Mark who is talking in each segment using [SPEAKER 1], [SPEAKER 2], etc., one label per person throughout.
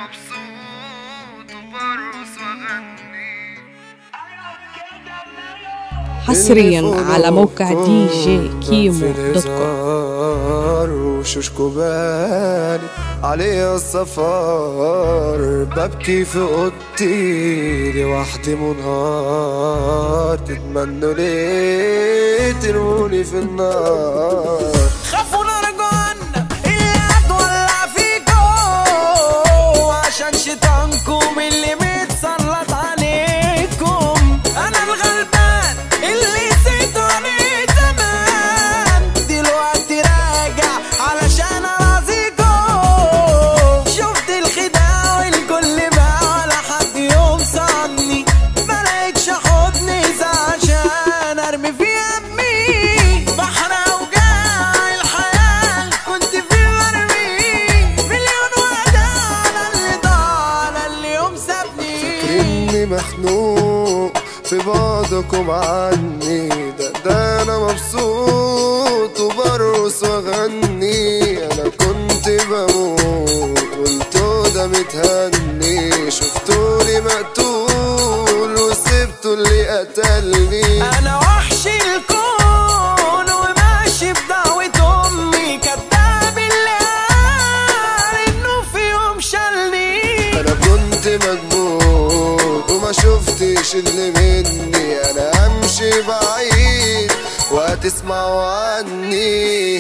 [SPEAKER 1] مبسوط وبرقص واغني.
[SPEAKER 2] حصريا على موقع دي جي كيمو دوت كوم.
[SPEAKER 3] وشوش كوباني علي السفر، ببكي في اوضتي لوحدي منهار. تتمنوا ليه ترموني في النار؟
[SPEAKER 4] خافوا نرجعنا اللي هتولع فيكم عشان شيطانكم اللي متسلط عليكم. انا الغلبان اللي نسيت عليه زمان، دلوقتي راجع علشان ارازيكم. شفت الخداع والكل بقى ولا حد يوصلني، ملقتش حضني عشان ارمي فيها ابني. بحر اوجاع الحياة كنت فيه مرمي، مليون وعدة على اللي ضاع على اللي يوم سابني.
[SPEAKER 3] فاكرني مخنوق في بعضكم عني، ده انا مبسوط وبرقص واغني. انا كنت بموت قلتوا ده متهني، شفتوني مقتول وسبتوا اللي قتلني.
[SPEAKER 4] انا وحش الكون وماشي بدعوة امي، كداب اللي قال انه في يوم شالني.
[SPEAKER 3] انا كنت مجبور وما شفتش اللي مني، انا امشي بعيد وهتسمعوا عني.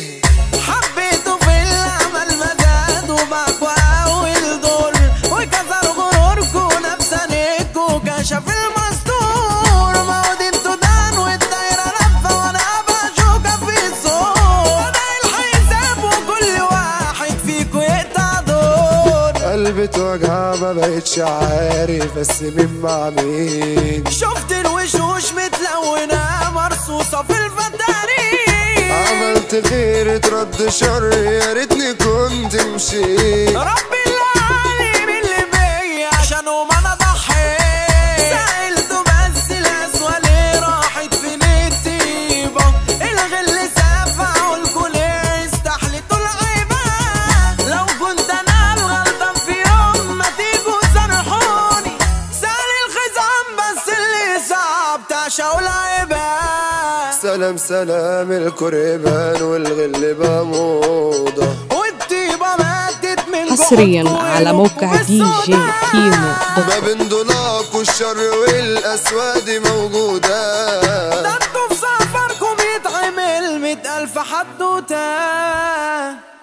[SPEAKER 4] حبيته في الامل مزاد وبعكوا اول دور، وكسر غروركوا نفسانيكوا كشف المستور. مواد انتوا دان والدايرة لفة وانا بشوكة في الصوت. بدأ الحساب وكل واحد فيكوا يقطع دور.
[SPEAKER 3] قلبي توجع ما بقتش عارف بس مين مع مين.
[SPEAKER 4] شفت الوشوش متلونة مرصوصة في الفدارين.
[SPEAKER 3] عملت خير اترد شر، يا ريتني كنت مشيت.
[SPEAKER 4] ربي العالم اللي بيا عشانهم انا ضحيت. سألته بس القسوة ليه راحت فين الطيبة، الغل سافع والكل استحلتوا العيبة. لو كنت انا الغلطان في يوم ما تيجوا تسرحوني، سأل الخزعان بس اللي صعب تعشقوا العيبة.
[SPEAKER 3] سلام سلام الكريبان والغل بموضة،
[SPEAKER 4] والطيبة ماتت من
[SPEAKER 2] حصريا على موقع دي جي كيمو دوت كوم.
[SPEAKER 3] ما بين دولاب والشر والاسود موجودة.
[SPEAKER 4] ده انتوا في سفركم يتعمل 100,000 حدوتة.